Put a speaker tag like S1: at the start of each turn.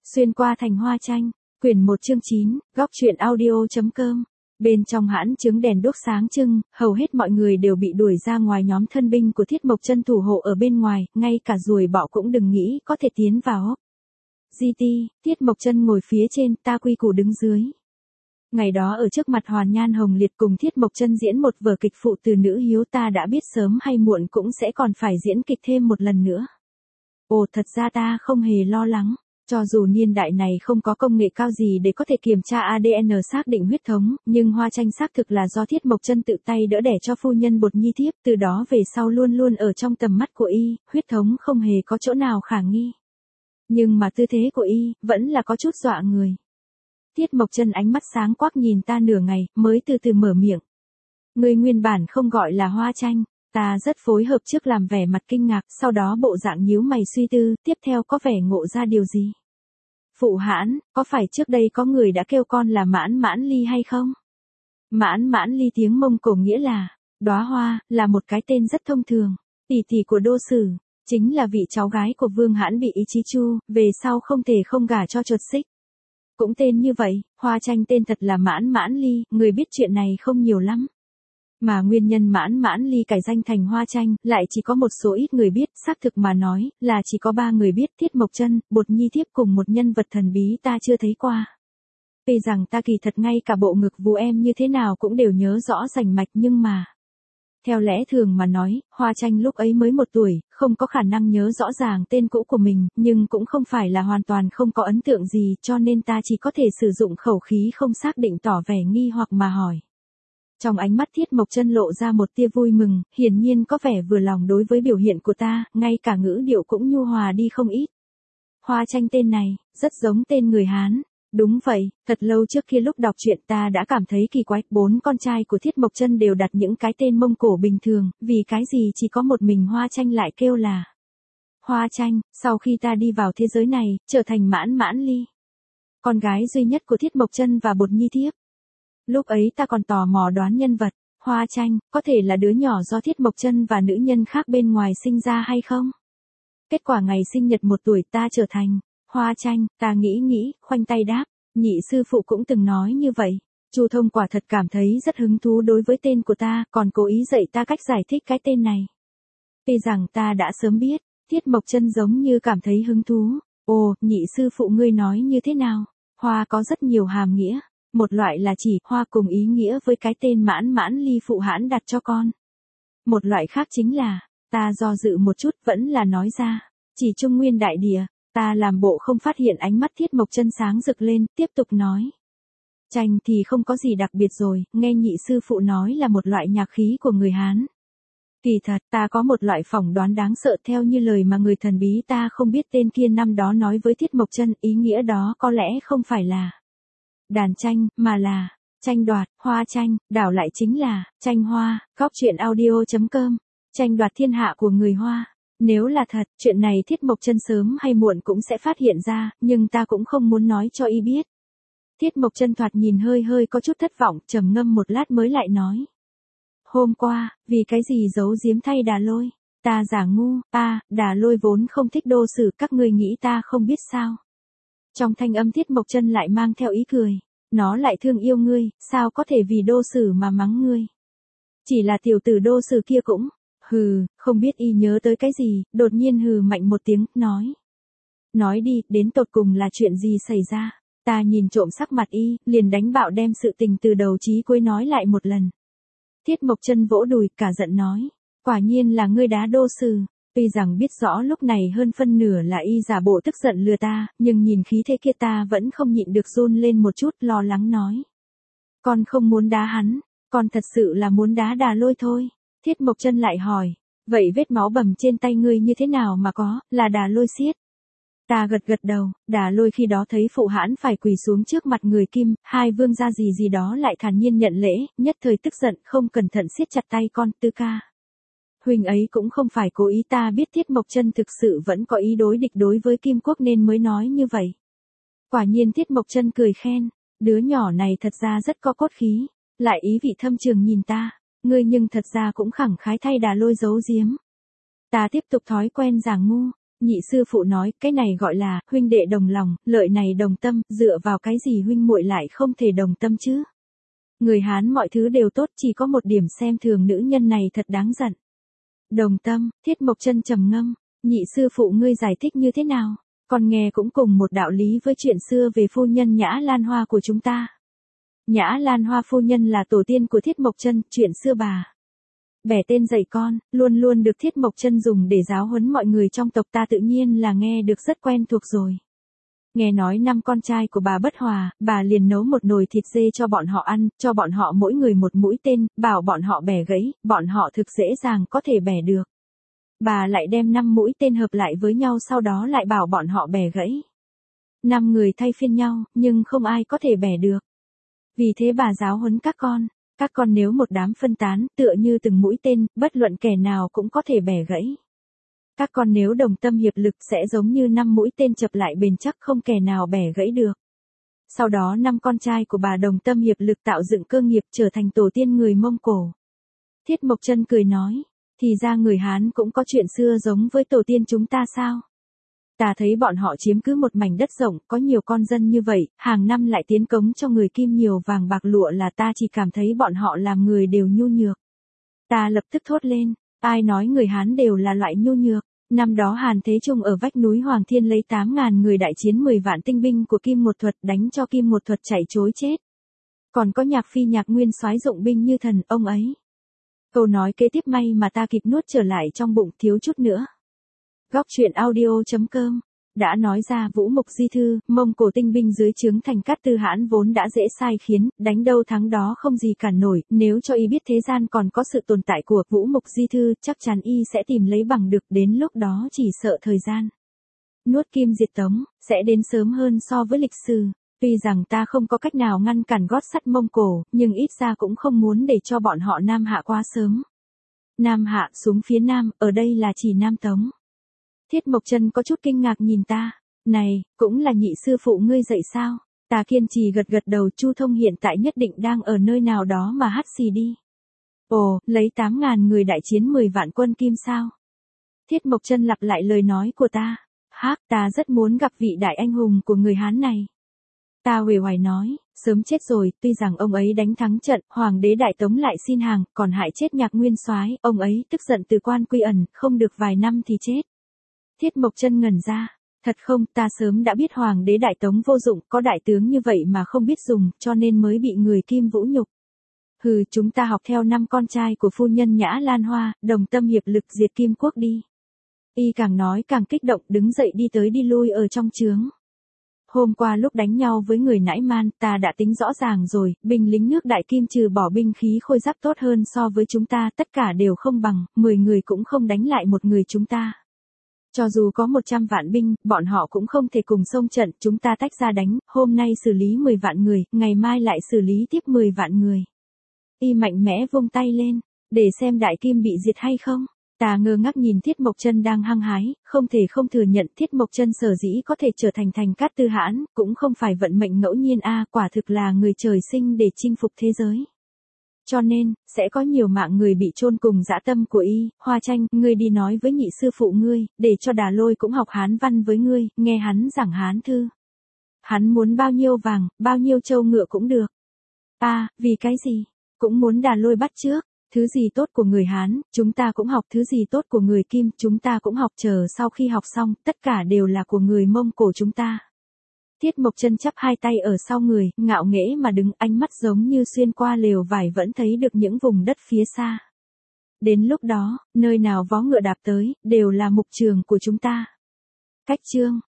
S1: Xuyên qua thành hoa tranh, quyển 1 chương 9, góc truyện audio.com. Bên trong hãn chứng đèn đuốc sáng trưng, hầu hết mọi người đều bị đuổi ra ngoài, nhóm thân binh của Thiết Mộc Chân thủ hộ ở bên ngoài, ngay cả ruồi bọ cũng đừng nghĩ có thể tiến vào. GT, Thiết Mộc Chân ngồi phía trên, ta quy củ đứng dưới. Ngày đó ở trước mặt Hoàn Nhan Hồng Liệt cùng Thiết Mộc Chân diễn một vở kịch phụ từ nữ hiếu, ta đã biết sớm hay muộn cũng sẽ còn phải diễn kịch thêm một lần nữa. Ồ, thật ra ta không hề lo lắng. Cho dù niên đại này không có công nghệ cao gì để có thể kiểm tra ADN xác định huyết thống, nhưng hoa tranh xác thực là do Thiết Mộc Chân tự tay đỡ đẻ cho phu nhân Bột Nhi Thiếp, từ đó về sau luôn luôn ở trong tầm mắt của y, huyết thống không hề có chỗ nào khả nghi. Nhưng mà tư thế của y, vẫn là có chút dọa người. Thiết Mộc Chân ánh mắt sáng quắc nhìn ta nửa ngày, mới từ từ mở miệng. Ngươi nguyên bản không gọi là hoa tranh. Ta rất phối hợp, trước làm vẻ mặt kinh ngạc, sau đó bộ dạng nhíu mày suy tư, tiếp theo có vẻ ngộ ra điều gì. Phụ hãn, có phải trước đây có người đã kêu con là Mãn Mãn Ly hay không? Mãn Mãn Ly tiếng Mông Cổ nghĩa là, đóa hoa, là một cái tên rất thông thường. Tỷ tỷ của Đô Sử, chính là vị cháu gái của Vương Hãn bị Ý Chí Chu, về sau không thể không gả cho Chuột Xích. Cũng tên như vậy, hoa tranh tên thật là Mãn Mãn Ly, người biết chuyện này không nhiều lắm. Mà nguyên nhân Mãn Mãn Ly cải danh thành hoa tranh, lại chỉ có một số ít người biết, xác thực mà nói, là chỉ có 3 người biết, Thiết Mộc Chân, Bột Nhi Thiếp cùng một nhân vật thần bí ta chưa thấy qua. Vì rằng ta kỳ thật ngay cả bộ ngực vú em như thế nào cũng đều nhớ rõ rành mạch, nhưng mà theo lẽ thường mà nói, hoa tranh lúc ấy mới 1 tuổi, không có khả năng nhớ rõ ràng tên cũ của mình, nhưng cũng không phải là hoàn toàn không có ấn tượng gì, cho nên ta chỉ có thể sử dụng khẩu khí không xác định tỏ vẻ nghi hoặc mà hỏi. Trong ánh mắt Thiết Mộc Chân lộ ra một tia vui mừng, hiển nhiên có vẻ vừa lòng đối với biểu hiện của ta, ngay cả ngữ điệu cũng nhu hòa đi không ít. Hoa tranh tên này, rất giống tên người Hán. Đúng vậy, thật lâu trước kia lúc đọc truyện ta đã cảm thấy kỳ quái, 4 con trai của Thiết Mộc Chân đều đặt những cái tên Mông Cổ bình thường, vì cái gì chỉ có một mình hoa tranh lại kêu là hoa tranh. Sau khi ta đi vào thế giới này, trở thành Mãn Mãn Ly, con gái duy nhất của Thiết Mộc Chân và Bột Nhi Thiếp. Lúc ấy ta còn tò mò đoán nhân vật, hoa tranh, có thể là đứa nhỏ do Thiết Mộc Chân và nữ nhân khác bên ngoài sinh ra hay không? Kết quả ngày sinh nhật 1 tuổi ta trở thành hoa tranh, ta nghĩ, khoanh tay đáp, nhị sư phụ cũng từng nói như vậy. Chu Thông quả thật cảm thấy rất hứng thú đối với tên của ta, còn cố ý dạy ta cách giải thích cái tên này. Tuy rằng ta đã sớm biết, Thiết Mộc Chân giống như cảm thấy hứng thú. Ồ, nhị sư phụ ngươi nói như thế nào? Hoa có rất nhiều hàm nghĩa. Một loại là chỉ hoa cùng ý nghĩa với cái tên Mãn Mãn Ly phụ hãn đặt cho con. Một loại khác chính là, ta do dự một chút vẫn là nói ra, chỉ Trung Nguyên đại địa. Ta làm bộ không phát hiện, ánh mắt Thiết Mộc Chân sáng rực lên, tiếp tục nói. Tranh thì không có gì đặc biệt rồi, nghe nhị sư phụ nói là một loại nhạc khí của người Hán. Kỳ thật, ta có một loại phỏng đoán đáng sợ, theo như lời mà người thần bí ta không biết tên kia năm đó nói với Thiết Mộc Chân, ý nghĩa đó có lẽ không phải là đàn tranh, mà là tranh đoạt, hoa tranh, đảo lại chính là tranh hoa. Góc truyện audio.com. Tranh đoạt thiên hạ của người Hoa. Nếu là thật, chuyện này Thiết Mộc Chân sớm hay muộn cũng sẽ phát hiện ra, nhưng ta cũng không muốn nói cho y biết. Thiết Mộc Chân thoạt nhìn hơi có chút thất vọng, trầm ngâm một lát mới lại nói. Hôm qua, vì cái gì giấu giếm thay Đà Lôi? Ta giả ngu, Đà Lôi vốn không thích Đô Sử, các ngươi nghĩ ta không biết sao? Trong thanh âm Thiết Mộc Chân lại mang theo ý cười. Nó lại thương yêu ngươi, sao có thể vì Đô Sử mà mắng ngươi? Chỉ là tiểu tử Đô Sử kia cũng, không biết y nhớ tới cái gì, đột nhiên hừ mạnh một tiếng, nói. Nói đi, đến tột cùng là chuyện gì xảy ra? Ta nhìn trộm sắc mặt y, liền đánh bạo đem sự tình từ đầu chí cuối nói lại một lần. Thiết Mộc Chân vỗ đùi, cả giận nói. Quả nhiên là ngươi đá Đô Sử. Tuy rằng biết rõ lúc này hơn phân nửa là y giả bộ tức giận lừa ta, nhưng nhìn khí thế kia ta vẫn không nhịn được run lên một chút, lo lắng nói. Con không muốn đá hắn, con thật sự là muốn đá Đà Lôi thôi. Thiết Mộc Chân lại hỏi, vậy vết máu bầm trên tay ngươi như thế nào mà có, là Đà Lôi xiết? Ta gật đầu, Đà Lôi khi đó thấy phụ hãn phải quỳ xuống trước mặt người Kim, hai vương gia gì đó lại thản nhiên nhận lễ, nhất thời tức giận, không cẩn thận siết chặt tay con, Tư ca. Huynh ấy cũng không phải cố ý, ta biết Thiết Mộc Chân thực sự vẫn có ý đối địch đối với Kim Quốc nên mới nói như vậy. Quả nhiên Thiết Mộc Chân cười khen, đứa nhỏ này thật ra rất có cốt khí, lại ý vị thâm trường nhìn ta, ngươi nhưng thật ra cũng khẳng khái thay Đà Lôi giấu giếm. Ta tiếp tục thói quen giả ngu, Nhị sư phụ nói, cái này gọi là, huynh đệ đồng lòng, lợi này đồng tâm, dựa vào cái gì huynh muội lại không thể đồng tâm chứ? Người Hán mọi thứ đều tốt, chỉ có một điểm xem thường nữ nhân này thật đáng giận. Đồng tâm, Thiết Mộc Chân trầm ngâm, nhị sư phụ ngươi giải thích như thế nào? Con nghe cũng cùng một đạo lý với chuyện xưa về phu nhân Nhã Lan Hoa của chúng ta. Nhã Lan Hoa phu nhân là tổ tiên của Thiết Mộc Chân, chuyện xưa bà. Bẻ tên dạy con, luôn luôn được Thiết Mộc Chân dùng để giáo huấn mọi người trong tộc ta tự nhiên là nghe được rất quen thuộc rồi. Nghe nói 5 con trai của bà bất hòa, bà liền nấu một nồi thịt dê cho bọn họ ăn, cho bọn họ mỗi người một mũi tên, bảo bọn họ bẻ gãy, bọn họ thực dễ dàng có thể bẻ được. Bà lại đem 5 mũi tên hợp lại với nhau sau đó lại bảo bọn họ bẻ gãy. 5 người thay phiên nhau, nhưng không ai có thể bẻ được. Vì thế bà giáo huấn các con nếu một đám phân tán, tựa như từng mũi tên, bất luận kẻ nào cũng có thể bẻ gãy. Các con nếu đồng tâm hiệp lực sẽ giống như 5 mũi tên chập lại bền chắc không kẻ nào bẻ gãy được. Sau đó 5 con trai của bà đồng tâm hiệp lực tạo dựng cơ nghiệp trở thành tổ tiên người Mông Cổ. Thiết Mộc Chân cười nói, thì ra người Hán cũng có chuyện xưa giống với tổ tiên chúng ta sao? Ta thấy bọn họ chiếm cứ một mảnh đất rộng, có nhiều con dân như vậy, hàng năm lại tiến cống cho người Kim nhiều vàng bạc lụa là ta chỉ cảm thấy bọn họ làm người đều nhu nhược. Ta lập tức thốt lên, ai nói người Hán đều là loại nhu nhược? Năm đó Hàn Thế Trung ở vách núi Hoàng Thiên lấy 8.000 người đại chiến 10 vạn tinh binh của Kim Một Thuật đánh cho Kim Một Thuật chạy trối chết. Còn có Nhạc Phi Nhạc Nguyên soái dụng binh như thần, ông ấy. Câu nói kế tiếp may mà ta kịp nuốt trở lại trong bụng thiếu chút nữa. Góc truyện audio.com đã nói ra Vũ Mục Di Thư, Mông Cổ tinh binh dưới trướng thành Cát Tư Hãn vốn đã dễ sai khiến, đánh đâu thắng đó không gì cản nổi, nếu cho y biết thế gian còn có sự tồn tại của Vũ Mục Di Thư, chắc chắn y sẽ tìm lấy bằng được, đến lúc đó chỉ sợ thời gian nuốt Kim diệt Tống sẽ đến sớm hơn so với lịch sử. Tuy rằng ta không có cách nào ngăn cản gót sắt Mông Cổ, nhưng ít ra cũng không muốn để cho bọn họ Nam hạ quá sớm. Nam hạ xuống phía Nam, ở đây là chỉ Nam Tống. Thiết Mộc Chân có chút kinh ngạc nhìn ta, này, cũng là nhị sư phụ ngươi dạy sao? Ta kiên trì gật gật đầu. Chu Thông hiện tại nhất định đang ở nơi nào đó mà hắt xì đi. Ồ, lấy 8.000 người đại chiến 10 vạn quân Kim sao? Thiết Mộc Chân lặp lại lời nói của ta. Hác, ta rất muốn gặp vị đại anh hùng của người Hán này. Ta uể oải nói, sớm chết rồi, tuy rằng ông ấy đánh thắng trận, Hoàng đế Đại Tống lại xin hàng, còn hại chết Nhạc Nguyên soái, ông ấy tức giận từ quan quy ẩn, không được vài năm thì chết. Thiết Mộc Chân ngẩn ra, thật không, ta sớm đã biết Hoàng đế Đại Tống vô dụng, có đại tướng như vậy mà không biết dùng, cho nên mới bị người Kim vũ nhục. Hừ, chúng ta học theo 5 con trai của phu nhân Nhã Lan Hoa, đồng tâm hiệp lực diệt Kim quốc đi. Y càng nói càng kích động, đứng dậy đi tới đi lui ở trong trướng. Hôm qua lúc đánh nhau với người Nãi Man, ta đã tính rõ ràng rồi, binh lính nước Đại Kim trừ bỏ binh khí khôi giáp tốt hơn so với chúng ta, tất cả đều không bằng, 10 người cũng không đánh lại một người chúng ta. Cho dù có 100 vạn binh, bọn họ cũng không thể cùng xông trận, chúng ta tách ra đánh, hôm nay xử lý 10 vạn người, ngày mai lại xử lý tiếp 10 vạn người. Y mạnh mẽ vung tay lên, để xem Đại Kim bị diệt hay không. Ta ngơ ngác nhìn Thiết Mộc Chân đang hăng hái, không thể không thừa nhận Thiết Mộc Chân sở dĩ có thể trở thành Cát Tư Hãn, cũng không phải vận mệnh ngẫu nhiên quả thực là người trời sinh để chinh phục thế giới. Cho nên, sẽ có nhiều mạng người bị chôn cùng dã tâm của y. Hoa Tranh, ngươi đi nói với nhị sư phụ ngươi, để cho Đà Lôi cũng học Hán văn với ngươi, nghe hắn giảng Hán thư. Hắn muốn bao nhiêu vàng, bao nhiêu trâu ngựa cũng được. Vì cái gì? Cũng muốn Đà Lôi bắt chước. Thứ gì tốt của người Hán, chúng ta cũng học, thứ gì tốt của người Kim, chúng ta cũng học, chờ sau khi học xong, tất cả đều là của người Mông Cổ chúng ta. Thiết Mộc Chân chắp hai tay ở sau người, ngạo nghễ mà đứng, ánh mắt giống như xuyên qua lều vải vẫn thấy được những vùng đất phía xa. Đến lúc đó, nơi nào vó ngựa đạp tới, đều là mục trường của chúng ta. Cách chương